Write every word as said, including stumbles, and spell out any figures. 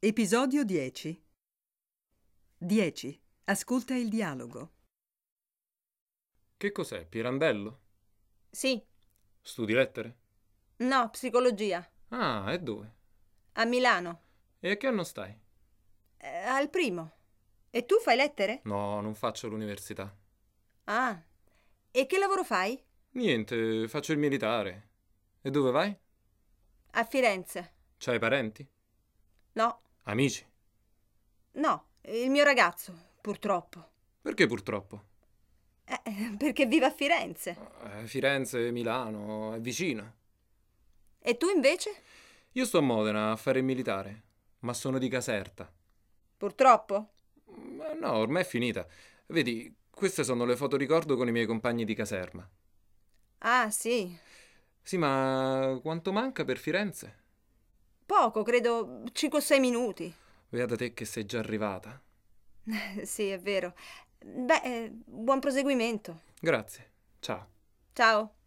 Episodio dieci. dieci. Ascolta il dialogo. Che cos'è, Pirandello? Sì. Studi lettere? No, psicologia. Ah, e dove? A Milano. E a che anno stai? Eh, al primo. E tu fai lettere? No, non faccio l'università. Ah. E che lavoro fai? Niente, faccio il militare. E dove vai? A Firenze. C'hai parenti? No. Amici? No, il mio ragazzo, purtroppo. Perché purtroppo? Eh, perché vive a Firenze. Eh, Firenze, Milano, è vicino. E tu invece? Io sto a Modena a fare il militare, ma sono di Caserta. Purtroppo? Ma no, ormai è finita. Vedi, queste sono le foto ricordo con i miei compagni di caserma. Ah, sì. Sì, ma quanto manca per Firenze? Poco, credo cinque o sei minuti. Beata te che sei già arrivata. Sì, è vero. Beh, eh, buon proseguimento. Grazie. Ciao. Ciao.